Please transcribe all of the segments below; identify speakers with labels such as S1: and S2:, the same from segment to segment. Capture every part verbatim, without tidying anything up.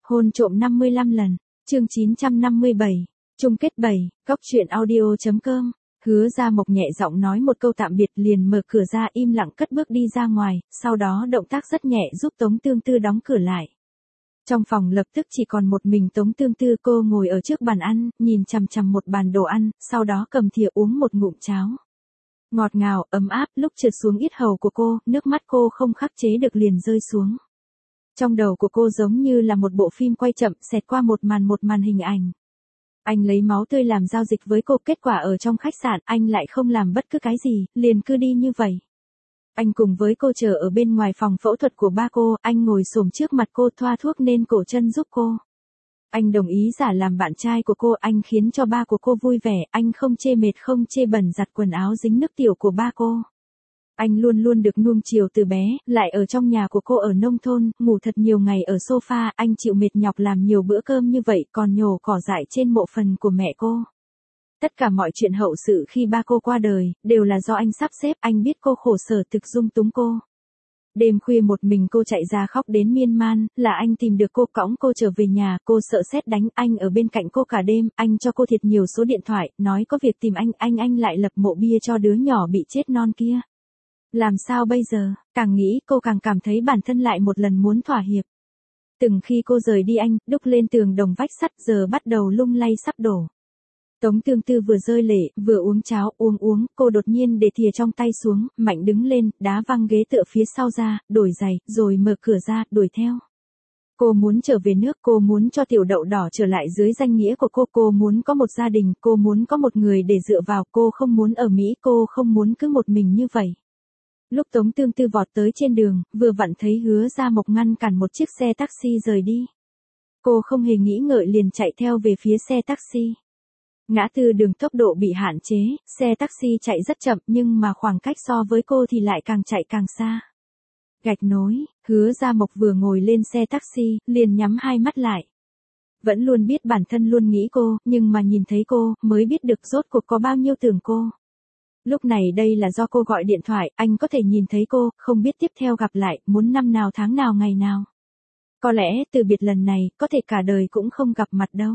S1: Hôn trộm năm mươi lăm lần, chương chín trăm năm mươi bảy, chung kết bảy, góc truyện audio.com. Hứa Gia Mộc nhẹ giọng nói một câu tạm biệt liền mở cửa ra im lặng cất bước đi ra ngoài, sau đó động tác rất nhẹ giúp Tống Tương Tư đóng cửa lại. Trong phòng lập tức chỉ còn một mình Tống Tương Tư, cô ngồi ở trước bàn ăn, nhìn chằm chằm một bàn đồ ăn, sau đó cầm thìa uống một ngụm cháo. Ngọt ngào, ấm áp, lúc trượt xuống yết hầu của cô, nước mắt cô không khắc chế được liền rơi xuống. Trong đầu của cô giống như là một bộ phim quay chậm xẹt qua một màn một màn hình ảnh. Anh lấy máu tươi làm giao dịch với cô, kết quả ở trong khách sạn anh lại không làm bất cứ cái gì, liền cứ đi như vậy. Anh cùng với cô chờ ở bên ngoài phòng phẫu thuật của ba cô, anh ngồi xổm trước mặt cô thoa thuốc nên cổ chân giúp cô. Anh đồng ý giả làm bạn trai của cô, anh khiến cho ba của cô vui vẻ, anh không chê mệt không chê bẩn giặt quần áo dính nước tiểu của ba cô. Anh luôn luôn được nuông chiều từ bé, lại ở trong nhà của cô ở nông thôn, ngủ thật nhiều ngày ở sofa, anh chịu mệt nhọc làm nhiều bữa cơm như vậy còn nhổ cỏ dại trên mộ phần của mẹ cô. Tất cả mọi chuyện hậu sự khi ba cô qua đời, đều là do anh sắp xếp, anh biết cô khổ sở thực dung túng cô. Đêm khuya một mình cô chạy ra khóc đến miên man, là anh tìm được cô cõng cô trở về nhà, cô sợ sét đánh, anh ở bên cạnh cô cả đêm, anh cho cô thiệt nhiều số điện thoại, nói có việc tìm anh, anh anh lại lập mộ bia cho đứa nhỏ bị chết non kia. Làm sao bây giờ, càng nghĩ cô càng cảm thấy bản thân lại một lần muốn thỏa hiệp. Từng khi cô rời đi anh, đúc lên tường đồng vách sắt giờ bắt đầu lung lay sắp đổ. Tống Tương Tư vừa rơi lệ, vừa uống cháo, uống uống, cô đột nhiên để thìa trong tay xuống, mạnh đứng lên, đá văng ghế tựa phía sau ra, đổi giày, rồi mở cửa ra, đuổi theo. Cô muốn trở về nước, cô muốn cho tiểu đậu đỏ trở lại dưới danh nghĩa của cô, cô muốn có một gia đình, cô muốn có một người để dựa vào, cô không muốn ở Mỹ, cô không muốn cứ một mình như vậy. Lúc Tống Tương Tư vọt tới trên đường, vừa vặn thấy Hứa Gia Mộc ngăn cản một chiếc xe taxi rời đi. Cô không hề nghĩ ngợi liền chạy theo về phía xe taxi. Ngã tư đường tốc độ bị hạn chế, xe taxi chạy rất chậm nhưng mà khoảng cách so với cô thì lại càng chạy càng xa. Gạch nối, Hứa Gia Mộc vừa ngồi lên xe taxi, liền nhắm hai mắt lại. Vẫn luôn biết bản thân luôn nghĩ cô, nhưng mà nhìn thấy cô, mới biết được rốt cuộc có bao nhiêu tưởng cô. Lúc này đây là do cô gọi điện thoại, anh có thể nhìn thấy cô, không biết tiếp theo gặp lại, muốn năm nào tháng nào ngày nào. Có lẽ từ biệt lần này, có thể cả đời cũng không gặp mặt đâu.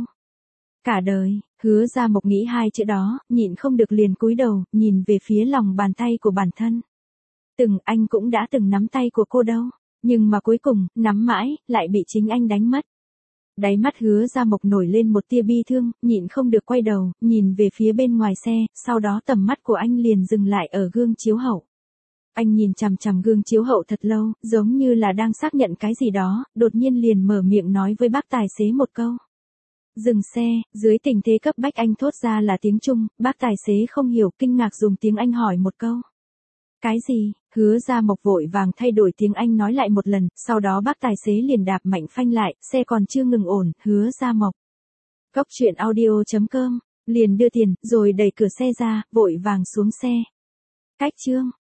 S1: Cả đời, Hứa Gia Mộc nghĩ hai chữ đó, nhịn không được liền cúi đầu, nhìn về phía lòng bàn tay của bản thân. Từng, anh cũng đã từng nắm tay của cô đâu, nhưng mà cuối cùng, nắm mãi, lại bị chính anh đánh mất. Đáy mắt Hứa Gia Mộc nổi lên một tia bi thương, nhịn không được quay đầu, nhìn về phía bên ngoài xe, sau đó tầm mắt của anh liền dừng lại ở gương chiếu hậu. Anh nhìn chằm chằm gương chiếu hậu thật lâu, giống như là đang xác nhận cái gì đó, đột nhiên liền mở miệng nói với bác tài xế một câu. Dừng xe, dưới tình thế cấp bách anh thốt ra là tiếng Trung, bác tài xế không hiểu, kinh ngạc dùng tiếng Anh hỏi một câu. Cái gì? Hứa Gia Mộc vội vàng thay đổi tiếng Anh nói lại một lần, sau đó bác tài xế liền đạp mạnh phanh lại, xe còn chưa ngừng ổn, Hứa Gia Mộc. Góc truyện audio.com, liền đưa tiền, rồi đẩy cửa xe ra, vội vàng xuống xe. Cách chương.